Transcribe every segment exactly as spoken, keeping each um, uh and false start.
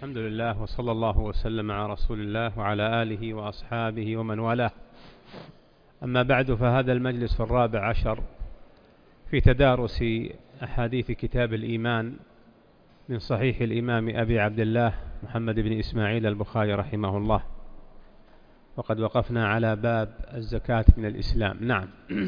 الحمد لله وصلى الله وسلم على رسول الله وعلى آله وأصحابه ومن والاه. أما بعد، فهذا المجلس الرابع عشر في تدارس أحاديث كتاب الإيمان من صحيح الإمام أبي عبد الله محمد بن إسماعيل البخاري رحمه الله، وقد وقفنا على باب الزكاة من الإسلام. نعم.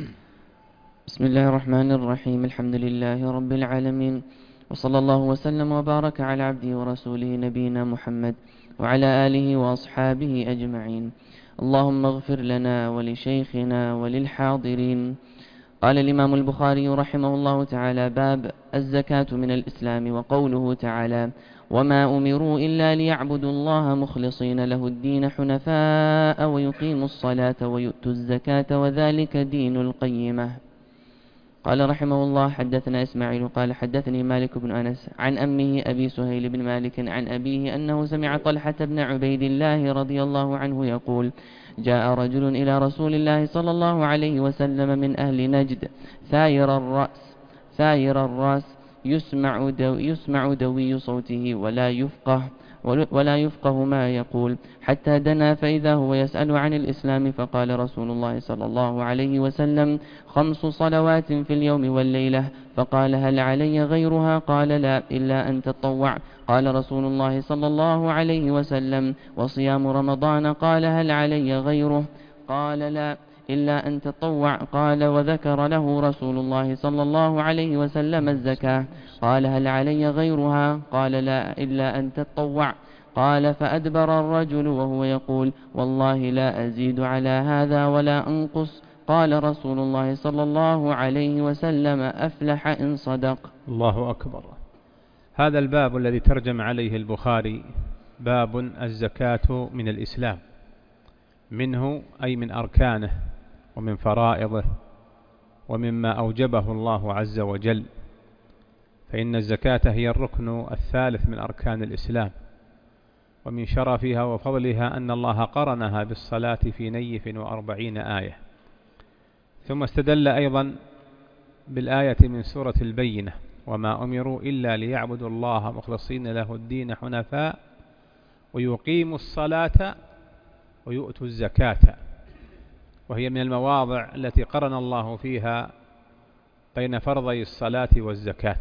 بسم الله الرحمن الرحيم. الحمد لله رب العالمين، وصلى الله وسلم وبارك على عبده ورسوله نبينا محمد وعلى آله وأصحابه أجمعين. اللهم اغفر لنا ولشيخنا وللحاضرين. قال الإمام البخاري رحمه الله تعالى: باب الزكاة من الإسلام. وقوله تعالى: وما أمروا إلا ليعبدوا الله مخلصين له الدين حنفاء ويقيموا الصلاة ويؤتوا الزكاة وذلك دين القيمة. قال رحمه الله: حدثنا إسماعيل قال حدثني مالك بن أنس عن أمه أبي سهيل بن مالك عن أبيه أنه سمع طلحة بن عبيد الله رضي الله عنه يقول: جاء رجل إلى رسول الله صلى الله عليه وسلم من أهل نجد ثاير الرأس ثاير الرأس يسمع, دو يسمع دوي صوته ولا يفقه ولا يفقه ما يقول، حتى دنا فإذا هو يسأل عن الإسلام. فقال رسول الله صلى الله عليه وسلم: خمس صلوات في اليوم والليلة. فقال: هل علي غيرها؟ قال: لا، إلا أن تطوع. قال رسول الله صلى الله عليه وسلم: وصيام رمضان. قال: هل علي غيره؟ قال: لا، إلا أن تطوع. قال: وذكر له رسول الله صلى الله عليه وسلم الزكاة. قال: هل علي غيرها؟ قال: لا، إلا أن تطوع. قال: فأدبر الرجل وهو يقول: والله لا أزيد على هذا ولا أنقص. قال رسول الله صلى الله عليه وسلم: أفلح إن صدق. الله أكبر. هذا الباب الذي ترجم عليه البخاري باب الزكاة من الإسلام، منه أي من أركانه ومن فرائضه ومما أوجبه الله عز وجل، فإن الزكاة هي الركن الثالث من أركان الإسلام، ومن شرفها وفضلها أن الله قرنها بالصلاة في نيف وأربعين آية. ثم استدل أيضا بالآية من سورة البينة: وما أمروا إلا ليعبدوا الله مخلصين له الدين حنفاء ويقيموا الصلاة ويؤتوا الزكاة، وهي من المواضع التي قرن الله فيها بين فرضي الصلاة والزكاة.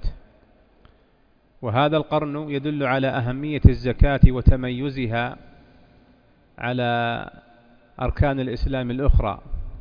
وهذا القرن يدل على أهمية الزكاة وتميزها على أركان الإسلام الأخرى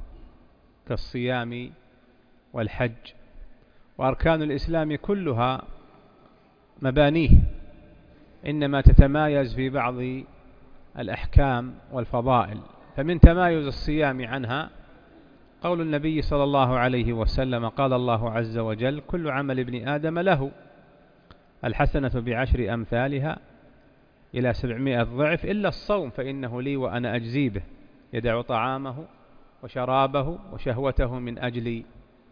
كالصيام والحج. وأركان الإسلام كلها مبانيه إنما تتمايز في بعض الأحكام والفضائل. فمن تمايز الصيام عنها قول النبي صلى الله عليه وسلم: قال الله عز وجل: كل عمل ابن آدم له، الحسنة بعشر أمثالها إلى سبعمائة ضعف إلا الصوم فإنه لي وأنا أجزي به، يدع طعامه وشرابه وشهوته من أجلي.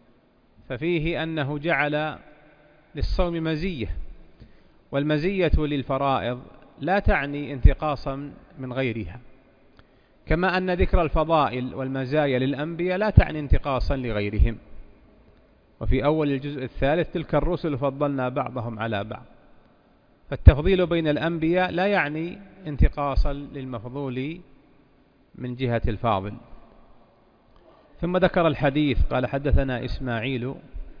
ففيه أنه جعل للصوم مزية، والمزية للفرائض لا تعني انتقاصا من غيرها، كما أن ذكر الفضائل والمزايا للأنبياء لا تعني انتقاصا لغيرهم. وفي أول الجزء الثالث: تلك الرسل فضلنا بعضهم على بعض. فالتفضيل بين الأنبياء لا يعني انتقاصا للمفضول من جهة الفاضل. ثم ذكر الحديث قال: حدثنا إسماعيل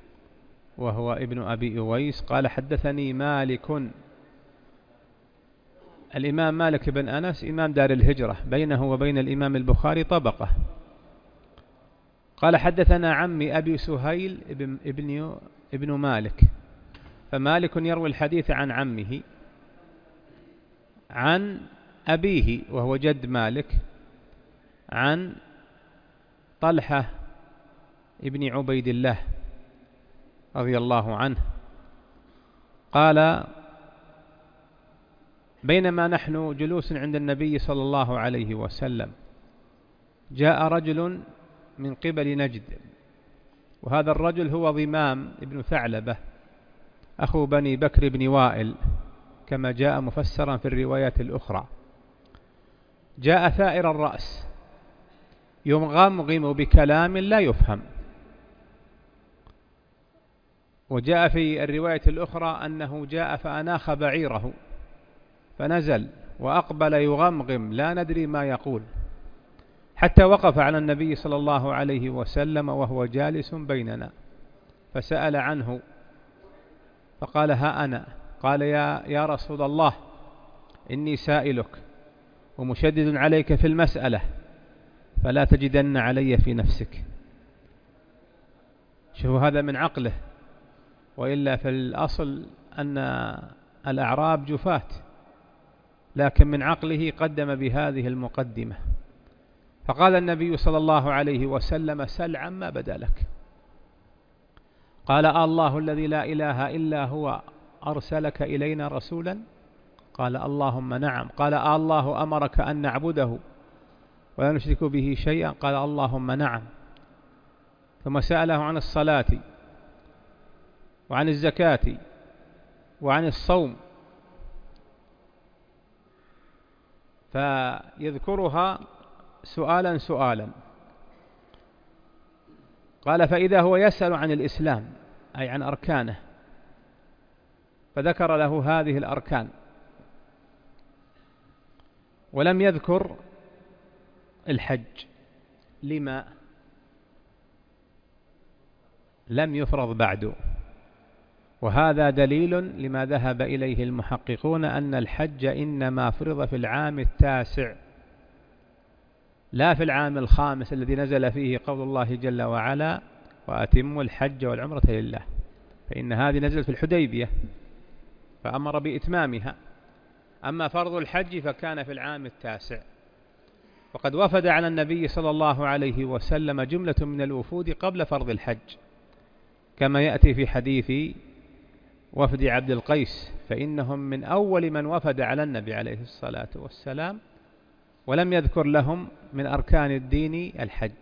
وهو ابن أبي أويس قال: حدثني مالك. الإمام مالك بن أنس إمام دار الهجرة، بينه وبين الإمام البخاري طبقة. قال: حدثنا عمي أبي سهيل ابن, ابن, ابن مالك. فمالك يروي الحديث عن عمه عن أبيه وهو جد مالك عن طلحة ابن عبيد الله رضي الله عنه قال: بينما نحن جلوس عند النبي صلى الله عليه وسلم جاء رجل من قبل نجد، وهذا الرجل هو ضمام ابن ثعلبة أخو بني بكر بن وائل كما جاء مفسرا في الروايات الأخرى. جاء ثائر الرأس يمغمغم بكلام لا يفهم. وجاء في الرواية الأخرى أنه جاء فأناخ بعيره فنزل وأقبل يغمغم لا ندري ما يقول، حتى وقف على النبي صلى الله عليه وسلم وهو جالس بيننا فسأل عنه فقال ها أنا. قال يا, يا رسول الله إني سائلك ومشدد عليك في المسألة فلا تجدن علي في نفسك. شوفوا هذا من عقله، وإلا في الأصل أن الأعراب جفاة، لكن من عقله قدم بهذه المقدمة. فقال النبي صلى الله عليه وسلم سل عما بدا لك. قال الله الذي لا إله إلا هو أرسلك إلينا رسولا؟ قال اللهم نعم. قال الله أمرك أن نعبده ولا نشرك به شيئا؟ قال اللهم نعم. ثم سأله عن الصلاة وعن الزكاة وعن الصوم، فيذكرها سؤالا سؤالا. قال فإذا هو يسأل عن الإسلام أي عن أركانه، فذكر له هذه الأركان، ولم يذكر الحج. لما؟ لم يفرض بعد، وهذا دليل لما ذهب إليه المحققون أن الحج إنما فرض في العام التاسع لا في العام الخامس الذي نزل فيه قول الله جل وعلا وأتموا الحج والعمرة لله، فإن هذه نزلت في الحديبية فأمر بإتمامها. أما فرض الحج فكان في العام التاسع. وقد وفد على النبي صلى الله عليه وسلم جملة من الوفود قبل فرض الحج، كما يأتي في حديث وفد عبد القيس، فإنهم من أول من وفد على النبي عليه الصلاة والسلام، ولم يذكر لهم من أركان الدين الحج.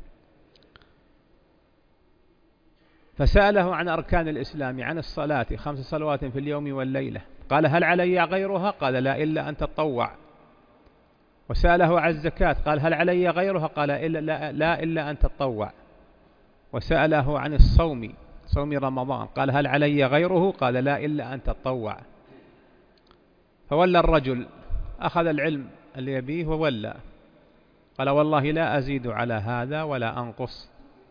فسأله عن أركان الإسلام، عن الصلاة خمس صلوات في اليوم والليلة، قال هل علي غيرها؟ قال لا إلا أن تطوع. وسأله عن الزكاة، قال هل علي غيرها؟ قال إلا لا, لا إلا أن تطوع. وسأله عن الصوم، صوم رمضان، قال هل علي غيره؟ قال لا إلا أن تطوع. فولى الرجل، أخذ العلم اللي يبيه وولى، قال والله لا أزيد على هذا ولا أنقص.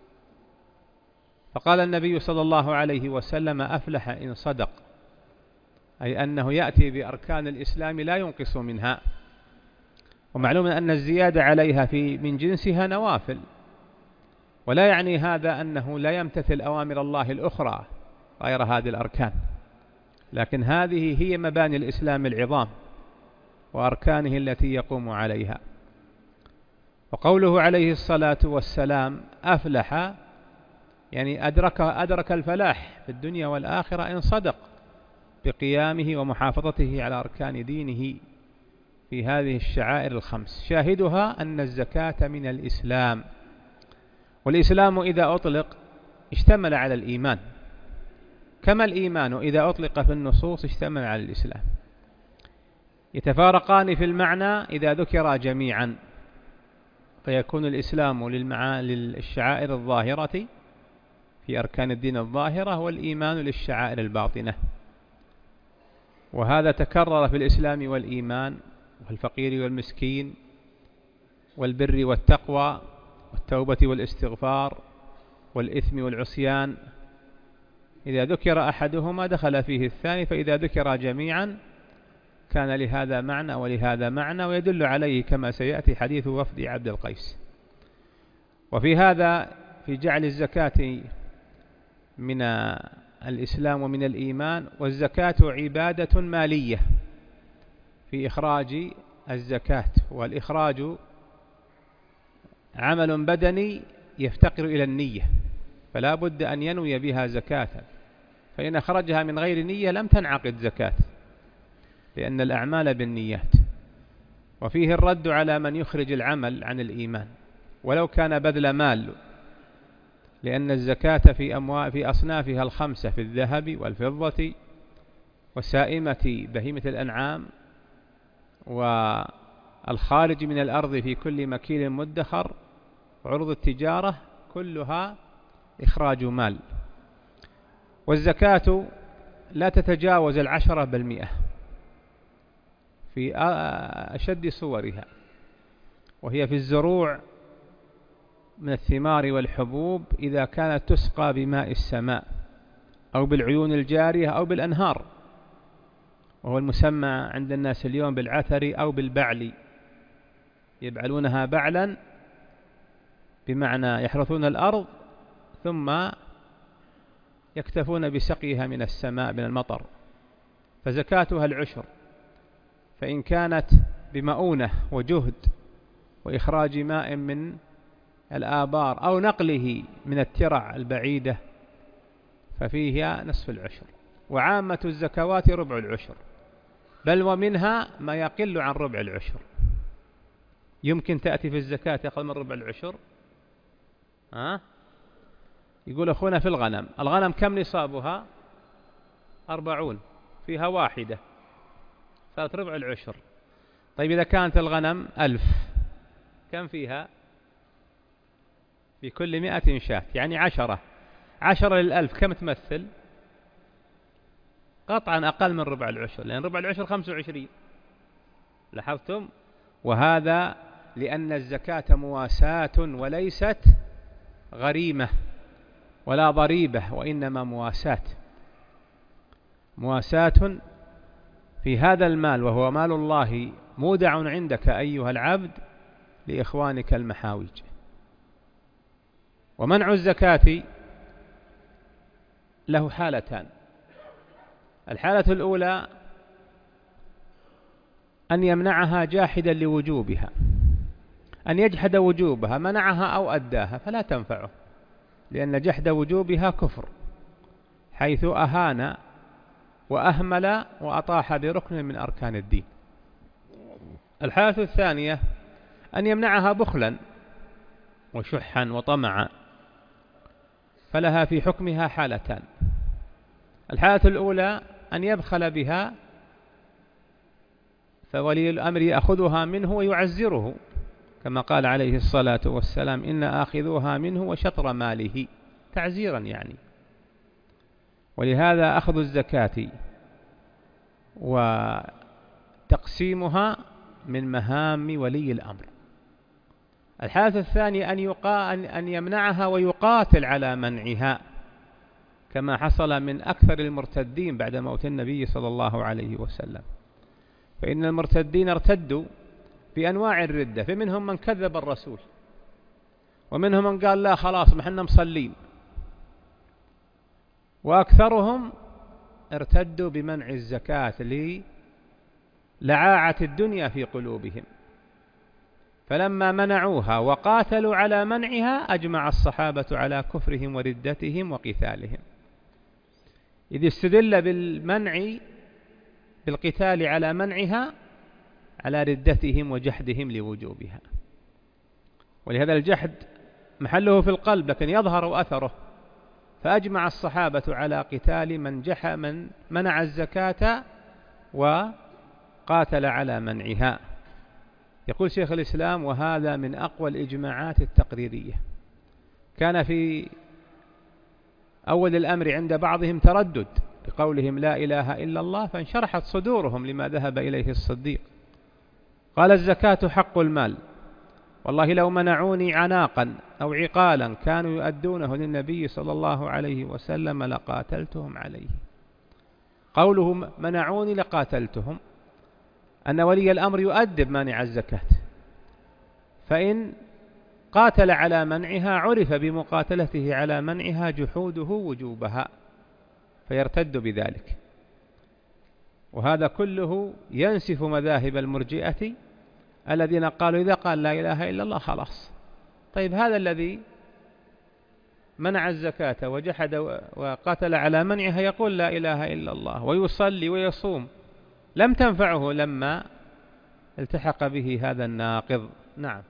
فقال النبي صلى الله عليه وسلم أفلح إن صدق، أي أنه يأتي بأركان الإسلام لا ينقص منها. ومعلوم أن الزيادة عليها في من جنسها نوافل، ولا يعني هذا أنه لا يمتثل أوامر الله الأخرى غير هذه الأركان، لكن هذه هي مباني الإسلام العظام وأركانه التي يقوم عليها. وقوله عليه الصلاة والسلام أفلح يعني أدرك, أدرك الفلاح في الدنيا والآخرة إن صدق بقيامه ومحافظته على أركان دينه في هذه الشعائر الخمس. شاهدها أن الزكاة من الإسلام، والإسلام إذا أطلق اشتمل على الإيمان، كما الإيمان إذا أطلق في النصوص اشتمل على الإسلام. يتفارقان في المعنى إذا ذكر جميعا، فيكون الإسلام للشعائر الظاهرة في أركان الدين الظاهرة، والإيمان للشعائر الباطنة. وهذا تكرر في الإسلام والإيمان والفقير والمسكين والبر والتقوى والتوبة والاستغفار والإثم والعصيان. إذا ذكر أحدهما دخل فيه الثاني، فإذا ذكر جميعا كان لهذا معنى ولهذا معنى، ويدل عليه كما سيأتي حديث وفد عبد القيس. وفي هذا في جعل الزكاة من الإسلام ومن الإيمان، والزكاة عبادة مالية في إخراج الزكاة، والإخراج عمل بدني يفتقر إلى النية، فلا بد أن ينوي بها زكاة، فإن أخرجها من غير نية لم تنعقد زكاة، لأن الأعمال بالنيات. وفيه الرد على من يخرج العمل عن الإيمان ولو كان بذل مال، لأن الزكاة في أموال في أصنافها الخمسة، في الذهب والفضة وسائمة بهيمة الأنعام والخارج من الأرض في كل مكيل مدخر وعروض التجارة، كلها إخراج مال. والزكاة لا تتجاوز العشرة بالمئة في أشد صورها، وهي في الزروع من الثمار والحبوب إذا كانت تسقى بماء السماء أو بالعيون الجارية أو بالأنهار، وهو المسمى عند الناس اليوم بالعثر أو بالبعل، يبعلونها بعلا بمعنى يحرثون الأرض ثم يكتفون بسقيها من السماء من المطر، فزكاتها العشر. فإن كانت بمؤونة وجهد وإخراج ماء من الآبار أو نقله من الترع البعيدة ففيها نصف العشر. وعامة الزكوات ربع العشر، بل ومنها ما يقل عن ربع العشر. يمكن تأتي في الزكاة أقل من ربع العشر. ها؟ يقول أخونا في الغنم، الغنم كم نصابها؟ أربعون، فيها واحدة صارت ربع العشر. طيب إذا كانت الغنم ألف كم فيها؟ في كل مئة شاة، يعني عشرة. عشرة للألف كم تمثل؟ قطعا أقل من ربع العشر، لأن ربع العشر خمسة وعشرين. لاحظتم؟ وهذا لأن الزكاة مواساة وليست غريمة ولا ضريبة، وإنما مواساة. مواساة في هذا المال، وهو مال الله مودع عندك أيها العبد لإخوانك المحاوج. ومنع الزكاة له حالتان. الحالة الأولى أن يمنعها جاحدا لوجوبها، أن يجحد وجوبها، منعها أو أداها فلا تنفعه، لأن جحد وجوبها كفر، حيث أهان وأهمل وأطاح بركن من أركان الدين. الحالة الثانية أن يمنعها بخلا وشحا وطمعا، فلها في حكمها حالتان. الحالة الأولى أن يبخل بها فولي الأمر يأخذها منه ويعزره، كما قال عليه الصلاة والسلام: إن آخذوها منه وشطر ماله، تعزيرا يعني. ولهذا أخذ الزكاة وتقسيمها من مهام ولي الأمر. الحالة الثانية أن, يقا أن يمنعها ويقاتل على منعها، كما حصل من أكثر المرتدين بعد موت النبي صلى الله عليه وسلم. فإن المرتدين ارتدوا بأنواع الردة، فمنهم من كذب الرسول، ومنهم من قال لا خلاص ما احنا مصلين، وأكثرهم ارتدوا بمنع الزكاة للعاعة الدنيا في قلوبهم. فلما منعوها وقاتلوا على منعها أجمع الصحابة على كفرهم وردتهم وقتالهم، إذ استدل بالمنع بالقتال على منعها على ردتهم وجحدهم لوجوبها. ولهذا الجحد محله في القلب لكن يظهر أثره، فأجمع الصحابة على قتال من جح من منع الزكاة وقاتل على منعها. يقول شيخ الإسلام: وهذا من أقوى الإجماعات التقريرية. كان في أول الأمر عند بعضهم تردد بقولهم لا إله إلا الله، فانشرحت صدورهم لما ذهب إليه الصديق. قال: الزكاة حق المال، والله لو منعوني عناقا أو عقالا كانوا يؤدونه للنبي صلى الله عليه وسلم لقاتلتهم عليه. قوله منعوني لقاتلتهم، أن ولي الأمر يؤدب مانع الزكاة، فإن قاتل على منعها عرف بمقاتلته على منعها جحوده وجوبها، فيرتد بذلك. وهذا كله ينسف مذاهب المرجئة الذين قالوا إذا قال لا إله إلا الله خلاص. طيب هذا الذي منع الزكاة وجحد وقاتل على منعها يقول لا إله إلا الله ويصلي ويصوم، لم تنفعه لما التحق به هذا الناقض. نعم.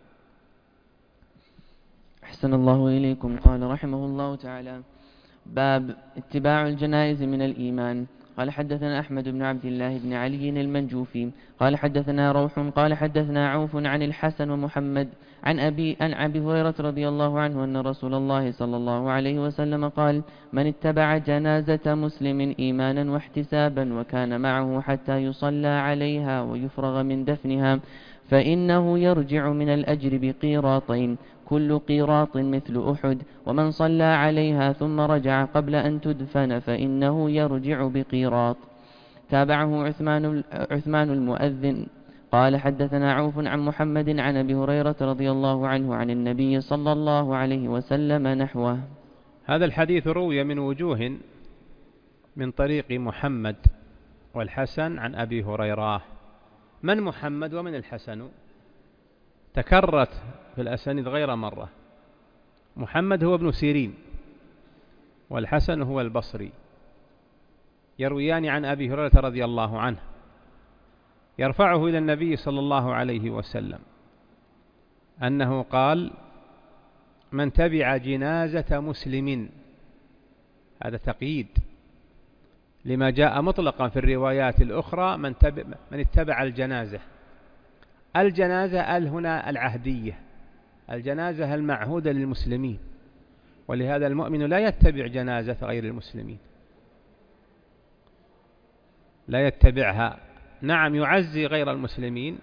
أحسن الله إليكم. قال رحمه الله تعالى: باب اتباع الجنائز من الإيمان. قال حدثنا أحمد بن عبد الله بن علي المنجوفي قال حدثنا روح قال حدثنا عوف عن الحسن ومحمد عن أبي عن أبي هريرة رضي الله عنه أن رسول الله صلى الله عليه وسلم قال: من اتبع جنازة مسلم إيمانا واحتسابا وكان معه حتى يصلى عليها ويفرغ من دفنها فإنه يرجع من الأجر بقيراطين كل قيراط مثل أحد، ومن صلى عليها ثم رجع قبل أن تدفن فإنه يرجع بقيراط. تابعه عثمان عثمان المؤذن قال حدثنا عوف عن محمد عن أبي هريرة رضي الله عنه عن النبي صلى الله عليه وسلم نحوه. هذا الحديث روي من وجوه من طريق محمد والحسن عن أبي هريرة. من محمد ومن الحسن؟ تكررت في الأسانيد غير مرة. محمد هو ابن سيرين والحسن هو البصري، يرويان عن أبي هريرة رضي الله عنه، يرفعه إلى النبي صلى الله عليه وسلم أنه قال: من تبع جنازة مسلم. هذا تقييد لما جاء مطلقا في الروايات الأخرى: من, تبع من اتبع الجنازة. الجنازة ال هنا العهدية، الجنازة المعهودة للمسلمين، ولهذا المؤمن لا يتبع جنازة غير المسلمين، لا يتبعها. نعم يعزي غير المسلمين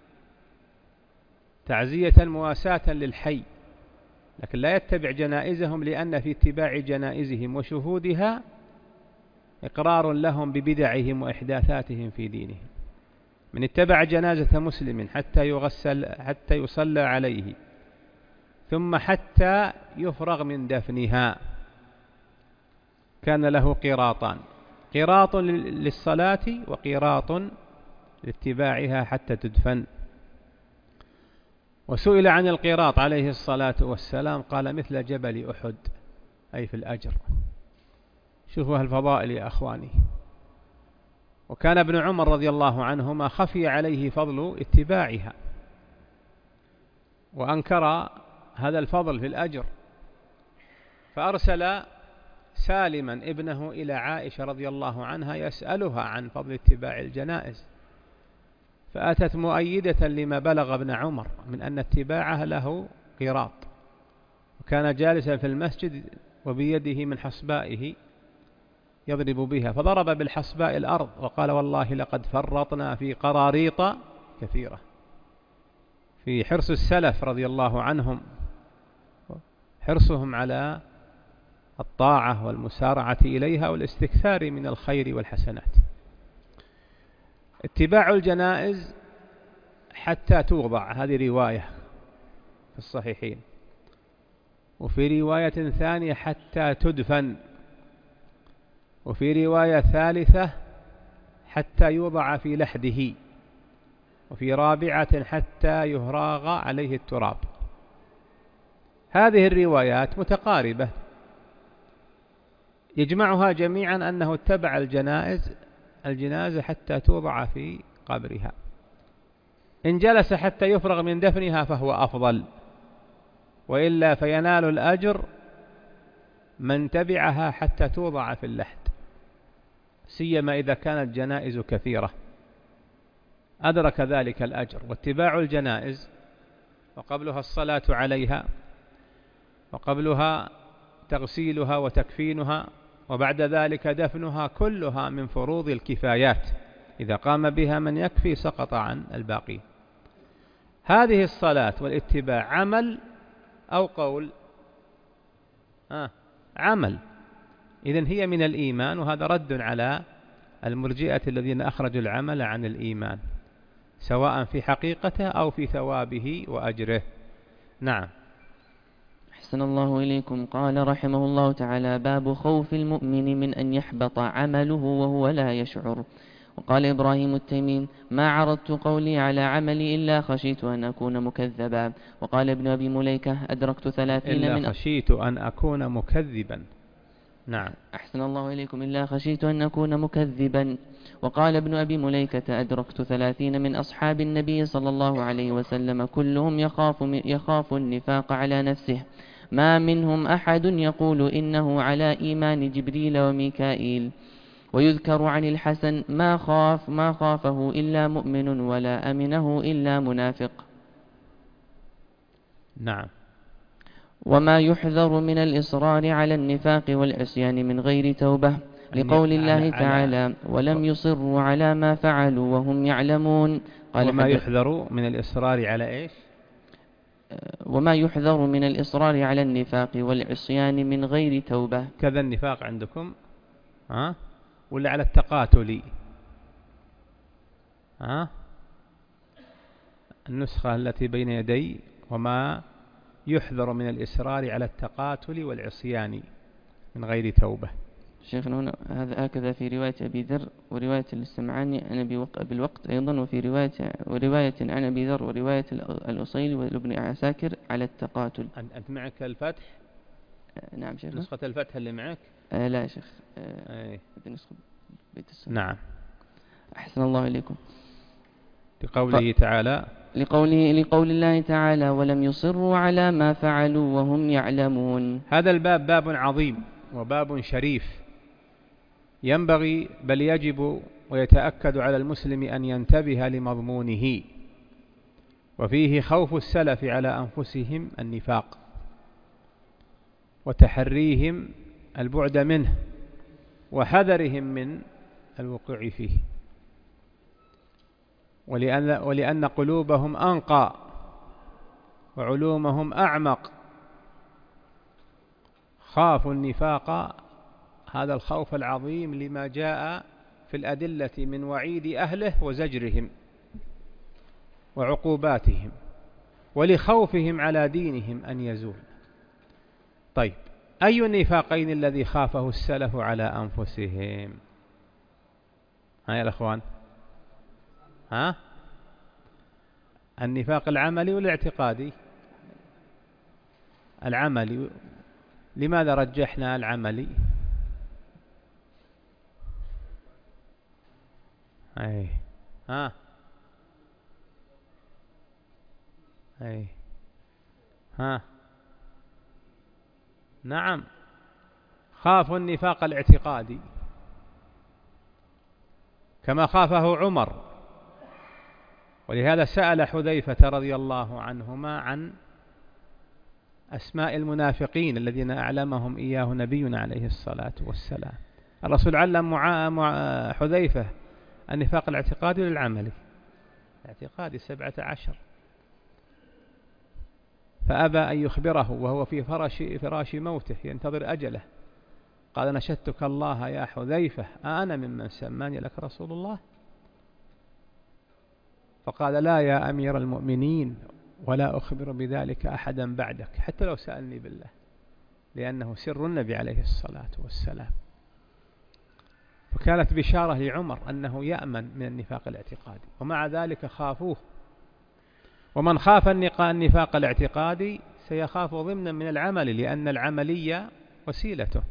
تعزية مواساة للحي، لكن لا يتبع جنائزهم، لأن في اتباع جنائزهم وشهودها إقرار لهم ببدعهم وإحداثاتهم في دينهم. من اتبع جنازة مسلم حتى يغسل حتى يصلى عليه ثم حتى يفرغ من دفنها كان له قيراطان: قيراط للصلاة وقيراط لاتباعها حتى تدفن. وسئل عن القيراط عليه الصلاة والسلام قال: مثل جبل أحد، أي في الأجر. شوفوا هالفضائل يا أخواني. وكان ابن عمر رضي الله عنهما خفي عليه فضل اتباعها وأنكر هذا الفضل في الأجر، فأرسل سالما ابنه إلى عائشة رضي الله عنها يسألها عن فضل اتباع الجنائز، فأتت مؤيدة لما بلغ ابن عمر من أن اتباعها له قيراط. وكان جالسا في المسجد وبيده من حصبائه يضرب بها، فضرب بالحصباء الأرض وقال: والله لقد فرطنا في قراريط كثيرة. في حرص السلف رضي الله عنهم، حرصهم على الطاعة والمسارعة إليها والاستكثار من الخير والحسنات. اتباع الجنائز حتى توضع، هذه رواية في الصحيحين، وفي رواية ثانية حتى تدفن، وفي رواية ثالثة حتى يوضع في لحده، وفي رابعة حتى يهراغ عليه التراب. هذه الروايات متقاربة، يجمعها جميعا أنه اتبع الجنائز الجنازة حتى توضع في قبرها. إن جلس حتى يفرغ من دفنها فهو أفضل، وإلا فينال الأجر من تبعها حتى توضع في اللحد، سيما إذا كانت جنائز كثيرة أدرك ذلك الأجر. واتباع الجنائز وقبلها الصلاة عليها، وقبلها تغسيلها وتكفينها، وبعد ذلك دفنها، كلها من فروض الكفايات، إذا قام بها من يكفي سقط عن الباقي. هذه الصلاة والاتباع عمل أو قول؟ آه عمل. إذن هي من الإيمان، وهذا رد على المرجئة الذين أخرجوا العمل عن الإيمان، سواء في حقيقته أو في ثوابه وأجره. نعم. أحسن الله إليكم. قال رحمه الله تعالى: باب خوف المؤمن من أن يحبط عمله وهو لا يشعر. وقال إبراهيم التيمي: ما عرضت قولي على عملي إلا خشيت أن أكون مكذبا. وقال ابن أبي مليكة: أدركت ثلاثين إلا من إلا خشيت أن أكون مكذبا. نعم. أحسن الله إليكم. إلا خشيت أن أكون مكذبا. وقال ابن أبي مليكة: أدركت ثلاثين من أصحاب النبي صلى الله عليه وسلم كلهم يخاف, يخاف النفاق على نفسه، ما منهم أحد يقول إنه على إيمان جبريل وميكائيل. ويذكر عن الحسن ما خاف ما خافه إلا مؤمن ولا أمنه إلا منافق. نعم. وما يحذر من الإصرار على النفاق والعصيان من غير توبة، لقول الله تعالى ولم يصروا على ما فعلوا وهم يعلمون. قال وما يحذر من الإصرار على إيش؟ وما يحذر من الإصرار على النفاق والعصيان من غير توبة. كذا النفاق عندكم ها ولا على التقاتل؟ ها النسخة التي بين يدي وما يحذر من الإصرار على التقاتل والعصيان من غير توبة. شيخنا هنا هذا هكذا في رواية أبي ذر ورواية السمعاني عن أبي بالوقت أيضا، وفي رواية ورواية عن أبي ذر ورواية الأصيل وابن عساكر على التقاتل. أنت معك الفتح؟ نعم شيخنا. نسخة الفتح اللي معك؟ آه لا يا شيخ. آه نسخة بيت السنة. نعم. أحسن الله إليكم. لقوله تعالى لقوله لقول الله تعالى ولم يصروا على ما فعلوا وهم يعلمون. هذا الباب باب عظيم وباب شريف، ينبغي بل يجب ويتأكد على المسلم أن ينتبه لمضمونه، وفيه خوف السلف على أنفسهم النفاق وتحريهم البعد منه وحذرهم من الوقوع فيه، ولأن, ولأن قلوبهم أنقى وعلومهم أعمق، خافوا النفاق هذا الخوف العظيم لما جاء في الأدلة من وعيد أهله وزجرهم وعقوباتهم ولخوفهم على دينهم أن يزول. طيب أي النفاقين الذي خافه السلف على أنفسهم؟ ها يا الأخوان، ها النفاق العملي والاعتقادي؟ العملي. لماذا رجحنا العملي؟ أي ها أي ها نعم، خافوا النفاق الاعتقادي كما خافه عمر، ولهذا سأل حذيفة رضي الله عنهما عن أسماء المنافقين الذين أعلمهم إياه نبينا عليه الصلاة والسلام. الرسول علم مع حذيفة النفاق الاعتقادي للعملي، الاعتقادي سبعة عشر، فأبى أن يخبره وهو في فراش, فراش موته ينتظر أجله. قال نشدتك الله يا حذيفة أنا ممن سماني لك رسول الله؟ فقال لا يا أمير المؤمنين ولا أخبر بذلك أحدا بعدك حتى لو سألني بالله، لأنه سر النبي عليه الصلاة والسلام. فكانت بشارة لعمر أنه يأمن من النفاق الاعتقادي، ومع ذلك خافوه. ومن خاف النفاق الاعتقادي سيخاف ضمنا من العمل، لأن العملية وسيلته.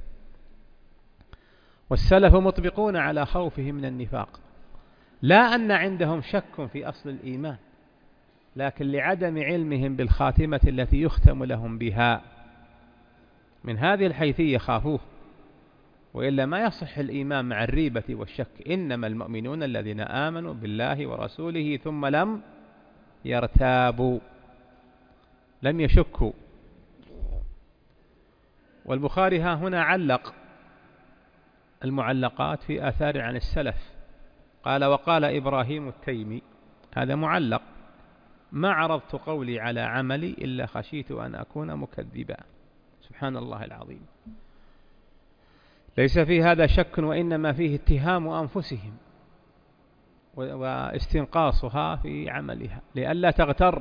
والسلف مطبقون على خوفهم من النفاق، لا أن عندهم شك في أصل الإيمان، لكن لعدم علمهم بالخاتمة التي يختم لهم بها، من هذه الحيثية خافوه، وإلا ما يصح الإيمان مع الريبة والشك. إنما المؤمنون الذين آمنوا بالله ورسوله ثم لم يرتابوا، لم يشكوا. والبخاري ها هنا علق المعلقات في آثار عن السلف، قال وقال إبراهيم التيمي، هذا معلق، ما عرضت قولي على عملي إلا خشيت أن أكون مكذبا. سبحان الله العظيم، ليس في هذا شك، وإنما فيه اتهام أنفسهم واستنقاصها في عملها لئلا تغتر،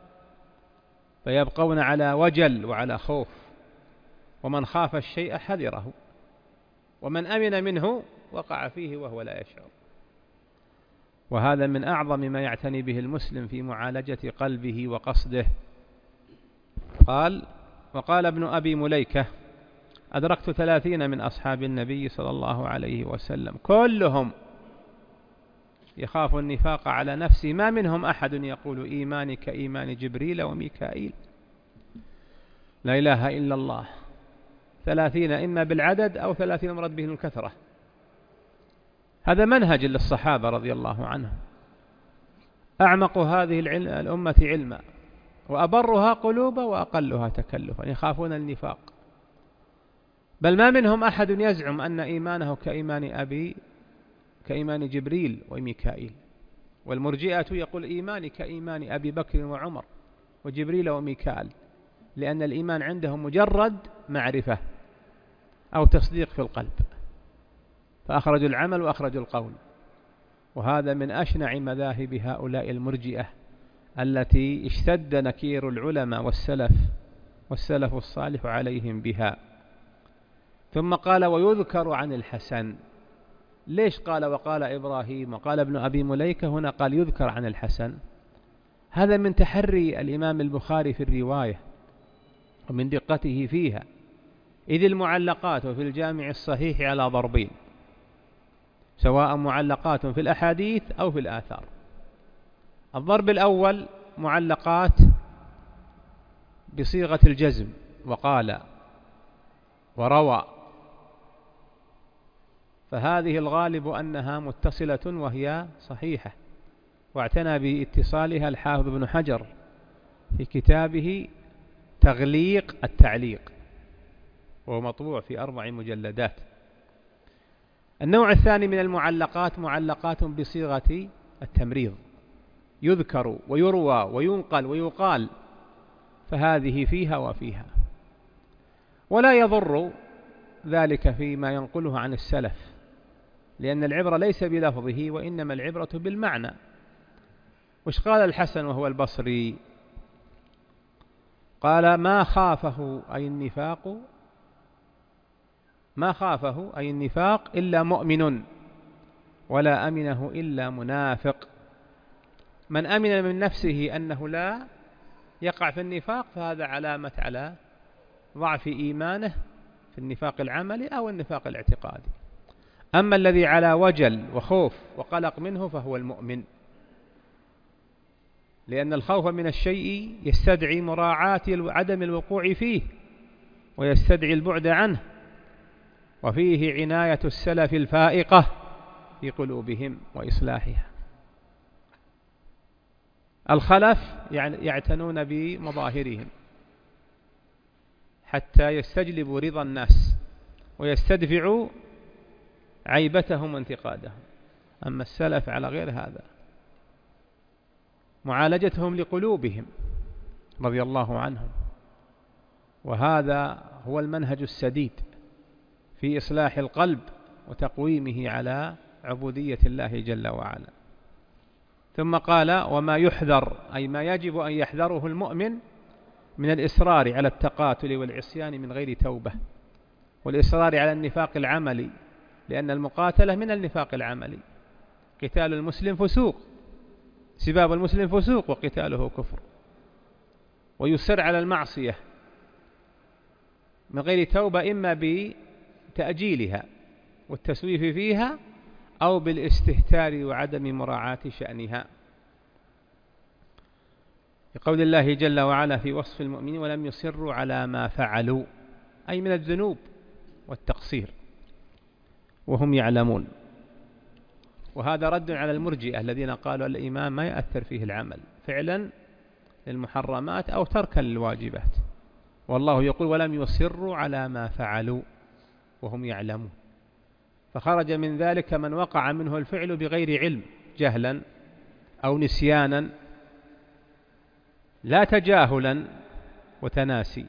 فيبقون على وجل وعلى خوف. ومن خاف الشيء حذره، ومن أمن منه وقع فيه وهو لا يشعر. وهذا من أعظم ما يعتني به المسلم في معالجة قلبه وقصده. قال وقال ابن أبي مليكة أدركت ثلاثين من أصحاب النبي صلى الله عليه وسلم كلهم يخاف النفاق على نفسه، ما منهم أحد يقول إيماني كإيمان جبريل وميكائيل. لا إله إلا الله. ثلاثين إما بالعدد أو ثلاثين مرد به الكثرة، هذا منهج للصحابة رضي الله عنهم، أعمق هذه الأمة علما وأبرها قلوبا وأقلها تكلفا، يخافون النفاق. بل ما منهم أحد يزعم أن إيمانه كإيمان أبي كإيمان جبريل وميكائيل، والمرجئة يقول إيماني كإيمان أبي بكر وعمر وجبريل وميكائيل، لأن الإيمان عندهم مجرد معرفة أو تصديق في القلب، فأخرجوا العمل وأخرجوا القول. وهذا من أشنع مذاهب هؤلاء المرجئة التي اشتد نكير العلماء والسلف والسلف الصالح عليهم بها. ثم قال ويذكر عن الحسن. ليش قال وقال إبراهيم وقال ابن أبي مليكة؟ هنا قال يذكر عن الحسن، هذا من تحري الإمام البخاري في الرواية ومن دقته فيها، إذ المعلقات في الجامع الصحيح على ضربين، سواء معلقات في الأحاديث أو في الآثار. الضرب الأول معلقات بصيغة الجزم، وقال وروى، فهذه الغالب أنها متصلة وهي صحيحة، واعتنى باتصالها الحافظ ابن حجر في كتابه تغليق التعليق، وهو مطبوع في أربع مجلدات. النوع الثاني من المعلقات معلقات بصيغة التمريض، يذكر ويروى وينقل ويقال، فهذه فيها وفيها. ولا يضر ذلك فيما ينقله عن السلف، لأن العبرة ليس بلفظه وإنما العبرة بالمعنى. وش قال الحسن وهو البصري؟ قال ما خافه أي النفاق ما خافه أي النفاق إلا مؤمن، ولا أمنه إلا منافق. من أمن من نفسه أنه لا يقع في النفاق فهذا علامة على ضعف إيمانه في النفاق العملي أو النفاق الاعتقادي. أما الذي على وجل وخوف وقلق منه فهو المؤمن، لأن الخوف من الشيء يستدعي مراعاة عدم الوقوع فيه ويستدعي البعد عنه، وفيه عناية السلف الفائقة في قلوبهم وإصلاحها. الخلف يعتنون بمظاهرهم حتى يستجلبوا رضا الناس ويستدفعوا عيبتهم وانتقادهم. أما السلف على غير هذا، معالجتهم لقلوبهم رضي الله عنهم، وهذا هو المنهج السديد في إصلاح القلب وتقويمه على عبودية الله جل وعلا. ثم قال وما يحذر أي ما يجب أن يحذره المؤمن من الإصرار على التقاتل والعصيان من غير توبة، والإصرار على النفاق العملي، لأن المقاتلة من النفاق العملي. قتال المسلم فسوق، سباب المسلم فسوق وقتاله كفر. ويصر على المعصية من غير توبة، إما بتأجيلها والتسويف فيها أو بالاستهتار وعدم مراعاة شأنها. بقول الله جل وعلا في وصف المؤمنين ولم يصروا على ما فعلوا، أي من الذنوب والتقصير وهم يعلمون. وهذا رد على المرجئة الذين قالوا الإيمان ما يأثر فيه العمل فعلا للمحرمات أو تركا للواجبات، والله يقول ولم يصروا على ما فعلوا وهم يعلمون. فخرج من ذلك من وقع منه الفعل بغير علم، جهلا أو نسيانا، لا تجاهلا وتناسي.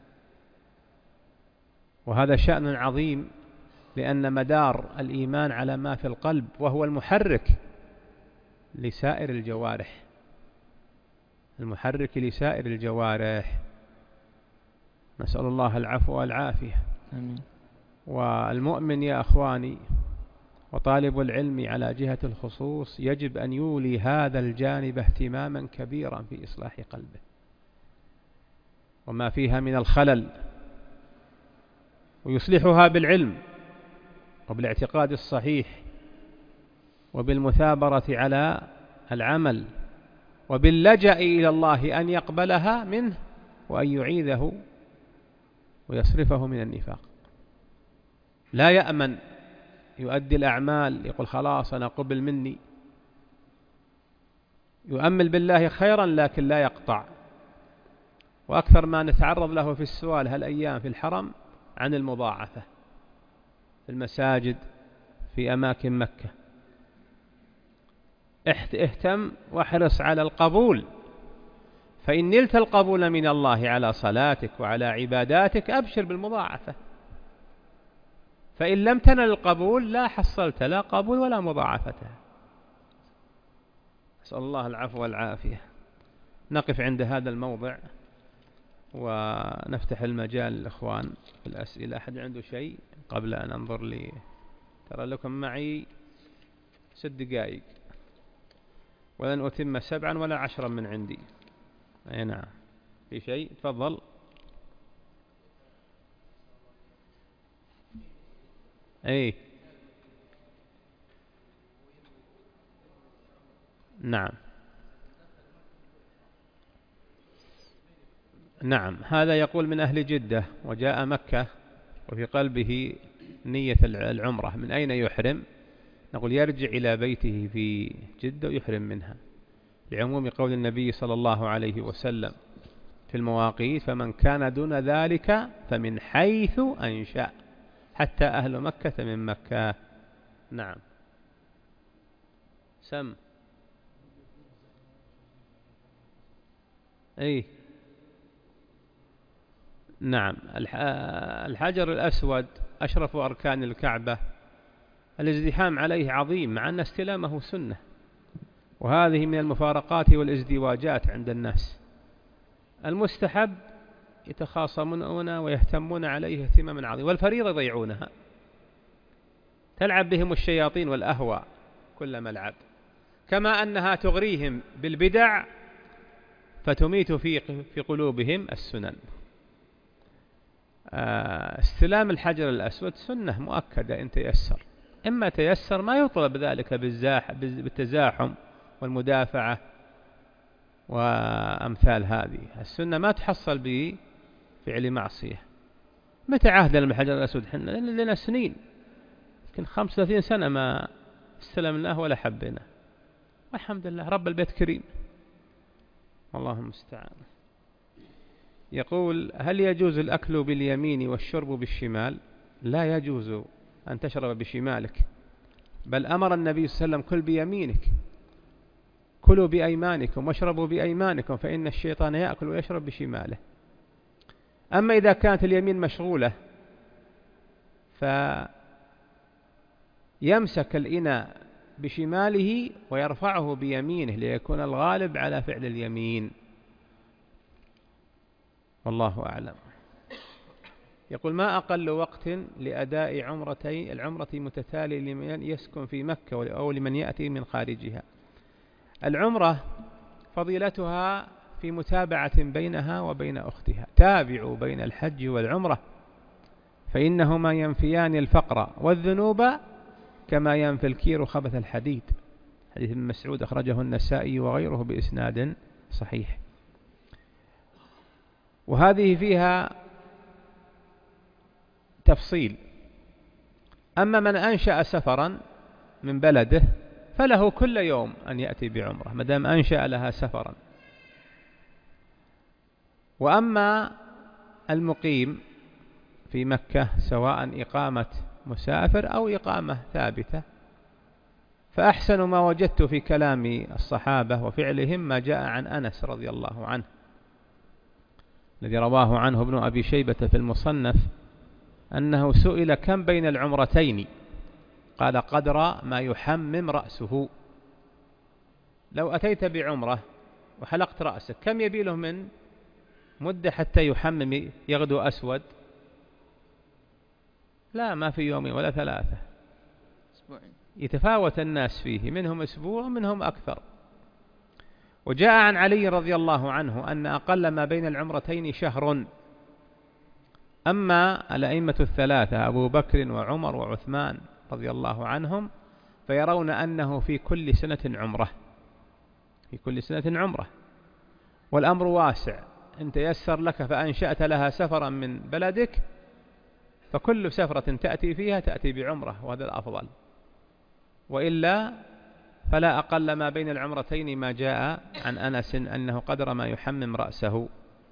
وهذا شأن عظيم، لأن مدار الإيمان على ما في القلب، وهو المحرك لسائر الجوارح، المحرك لسائر الجوارح. نسأل الله العفو والعافية. آمين. والمؤمن يا أخواني وطالب العلم على جهة الخصوص يجب أن يولي هذا الجانب اهتماما كبيرا في إصلاح قلبه وما فيها من الخلل، ويصلحها بالعلم وبالاعتقاد الصحيح وبالمثابرة على العمل وباللجأ إلى الله أن يقبلها منه وأن يعيذه ويصرفه من النفاق. لا يأمن يؤدي الأعمال يقول خلاص أنا قبل مني، يؤمل بالله خيرا لكن لا يقطع. وأكثر ما نتعرض له في السؤال هالأيام في الحرم عن المضاعفة في المساجد في أماكن مكة. اهتم واحرص على القبول، فإن نلت القبول من الله على صلاتك وعلى عباداتك أبشر بالمضاعفة، فإن لم تنل القبول لا حصلت لا قبول ولا مضاعفتها. أسأل الله العفو والعافية. نقف عند هذا الموضع ونفتح المجال للإخوان في الأسئلة. أحد عنده شيء قبل أن أنظر لي؟ ترى لكم معي ست دقائق ولن أتم سبعا ولا عشرا من عندي. أي نعم، في شيء؟ تفضل. أي نعم نعم. هذا يقول من أهل جدة وجاء مكة وفي قلبه نية العمرة، من أين يحرم؟ نقول يرجع إلى بيته في جدة ويحرم منها، لعموم قول النبي صلى الله عليه وسلم في المواقيت: فمن كان دون ذلك فمن حيث أنشأ، حتى أهل مكة من مكة. نعم. سم. أي نعم. الحجر الأسود أشرف أركان الكعبة، الازدحام عليه عظيم مع أن استلامه سنة، وهذه من المفارقات والازدواجات عند الناس. المستحب يتخاصمون ويهتمون عليه اهتماما عظيما، والفريضة يضيعونها، تلعب بهم الشياطين والأهواء كل ملعب، كما أنها تغريهم بالبدع فتميت في في قلوبهم السنن. استلام الحجر الأسود سنة مؤكدة إن تيسر، إما تيسر ما يطلب ذلك بالتزاحم والمدافعة وأمثال هذه. السنة ما تحصل بفعل معصية. متى عهد الحجر الأسود؟ حنا لنا سنين، يمكن خمسة وثلاثين سنة ما استلمناه ولا حبنا، والحمد لله رب البيت كريم، والله المستعان. يقول: هل يجوز الأكل باليمين والشرب بالشمال؟ لا يجوز أن تشرب بشمالك، بل أمر النبي صلى الله عليه وسلم: كل بيمينك، كلوا بأيمانكم واشربوا بأيمانكم، فإن الشيطان يأكل ويشرب بشماله. أما إذا كانت اليمين مشغولة فيمسك الإناء بشماله ويرفعه بيمينه ليكون الغالب على فعل اليمين، والله أعلم. يقول: ما أقل وقت لأداء عمرتي العمرة متتالي لمن يسكن في مكة أو لمن يأتي من خارجها؟ العمرة فضيلتها في متابعة بينها وبين أختها. تابعوا بين الحج والعمرة فإنهما ينفيان الفقر والذنوب كما ينفي الكير خبث الحديد. حديث ابن مسعود أخرجه النسائي وغيره بإسناد صحيح. وهذه فيها تفصيل. أما من أنشأ سفرا من بلده فله كل يوم أن يأتي بعمرة ما دام أنشأ لها سفرا. وأما المقيم في مكة سواء إقامة مسافر أو إقامة ثابتة، فأحسن ما وجدت في كلام الصحابة وفعلهم ما جاء عن أنس رضي الله عنه الذي رواه عنه ابن أبي شيبة في المصنف أنه سئل: كم بين العمرتين؟ قال: قدر ما يحمم رأسه. لو أتيت بعمرة وحلقت رأسك كم يبيله من مدة حتى يحمم يغدو أسود؟ لا، ما في يومين ولا ثلاثة، يتفاوت الناس فيه، منهم أسبوع ومنهم أكثر. وجاء عن علي رضي الله عنه أن أقل ما بين العمرتين شهر. أما الأئمة الثلاثة أبو بكر وعمر وعثمان رضي الله عنهم فيرون أنه في كل سنة عمرة، في كل سنة عمرة. والأمر واسع، إن تيسر لك فأنشأت لها سفرا من بلدك فكل سفرة تأتي فيها تأتي بعمرة، وهذا الأفضل، وإلا فلا أقل ما بين العمرتين ما جاء عن أنس أنه قدر ما يحمم رأسه.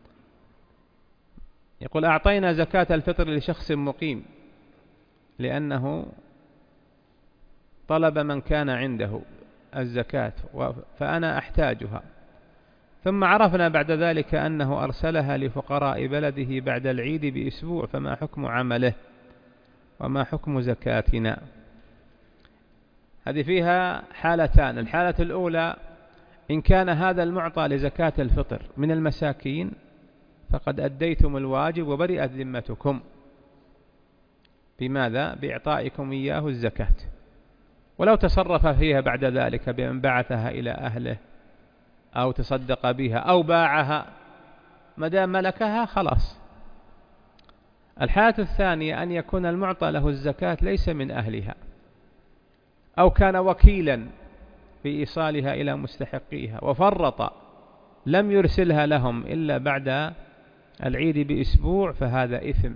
يقول: أعطينا زكاة الفطر لشخص مقيم لأنه طلب من كان عنده الزكاة فأنا أحتاجها، ثم عرفنا بعد ذلك أنه أرسلها لفقراء بلده بعد العيد بأسبوع، فما حكم عمله وما حكم زكاتنا؟ هذه فيها حالتان. الحالة الأولى: إن كان هذا المعطى لزكاة الفطر من المساكين فقد أديتم الواجب وبرئت ذمتكم. بماذا؟ بإعطائكم إياه الزكاة. ولو تصرف فيها بعد ذلك بأن بعثها إلى أهله أو تصدق بها أو باعها، مدام ملكها خلاص. الحالة الثانية: أن يكون المعطى له الزكاة ليس من أهلها، أو كان وكيلا في إيصالها إلى مستحقيها وفرط لم يرسلها لهم إلا بعد العيد بأسبوع، فهذا إثم،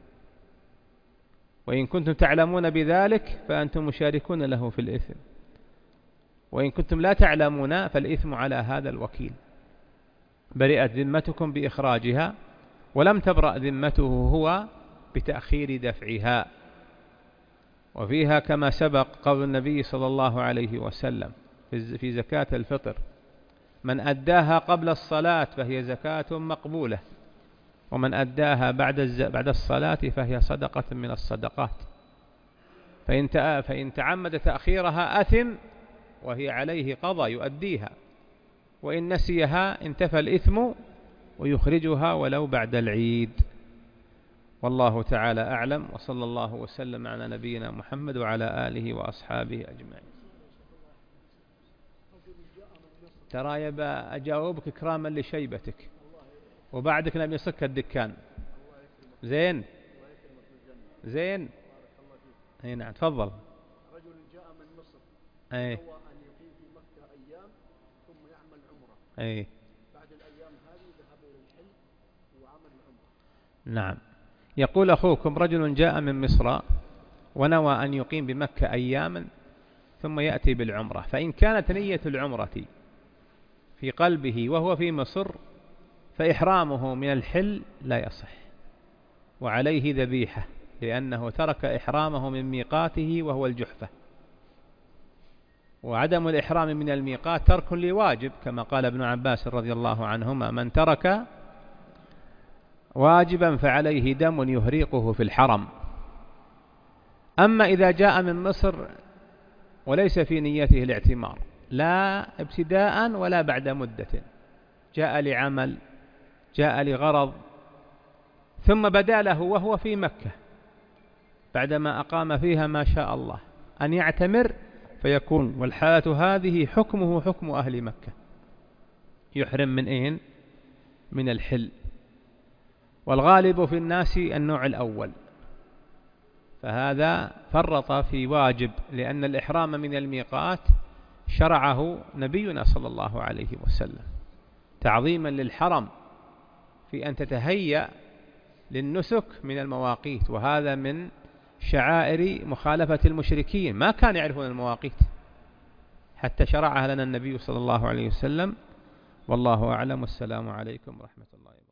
وإن كنتم تعلمون بذلك فأنتم مشاركون له في الإثم، وإن كنتم لا تعلمون فالإثم على هذا الوكيل. برئت ذمتكم بإخراجها، ولم تبرأ ذمته هو بتأخير دفعها. وفيها كما سبق قول النبي صلى الله عليه وسلم في زكاة الفطر: من أداها قبل الصلاة فهي زكاة مقبولة، ومن أداها بعد بعد الصلاة فهي صدقة من الصدقات، فإن فإن تعمد تأخيرها أثم وهي عليه قضى يؤديها، وإن نسيها انتفى الإثم ويخرجها ولو بعد العيد. والله تعالى أعلم، وصلى الله وسلم على نبينا محمد وعلى آله وأصحابه أجمعين. ترى يبا أجاوبك إكراما لشيبتك، وبعدك نبي يصك الدكان. زين زين اي نعم، تفضل. رجل جاء من مصر اي هو أن يقيم في مكة أيام ثم يعمل عمرة، اي بعد الأيام هذه ذهب إلى الحل وعمل العمرة. نعم. يقول أخوكم: رجل جاء من مصر ونوى أن يقيم بمكة أياما ثم يأتي بالعمرة، فإن كانت نية العمرة في قلبه وهو في مصر فإحرامه من الحل لا يصح، وعليه ذبيحة، لأنه ترك إحرامه من ميقاته وهو الجحفة. وعدم الإحرام من الميقات ترك لواجب، كما قال ابن عباس رضي الله عنهما: من ترك واجبا فعليه دم يهريقه في الحرم. أما إذا جاء من مصر وليس في نيته الاعتمار لا ابتداء ولا بعد مدة، جاء لعمل، جاء لغرض، ثم بدا له وهو في مكة بعدما أقام فيها ما شاء الله أن يعتمر، فيكون والحالة هذه حكمه حكم أهل مكة، يحرم من إين؟ من الحل. والغالب في الناس النوع الأول، فهذا فرط في واجب، لأن الإحرام من الميقات شرعه نبينا صلى الله عليه وسلم تعظيما للحرم في أن تتهيأ للنسك من المواقيت، وهذا من شعائر مخالفة المشركين، ما كان يعرفون المواقيت حتى شرعها لنا النبي صلى الله عليه وسلم. والله أعلم، والسلام عليكم ورحمة الله وبركاته.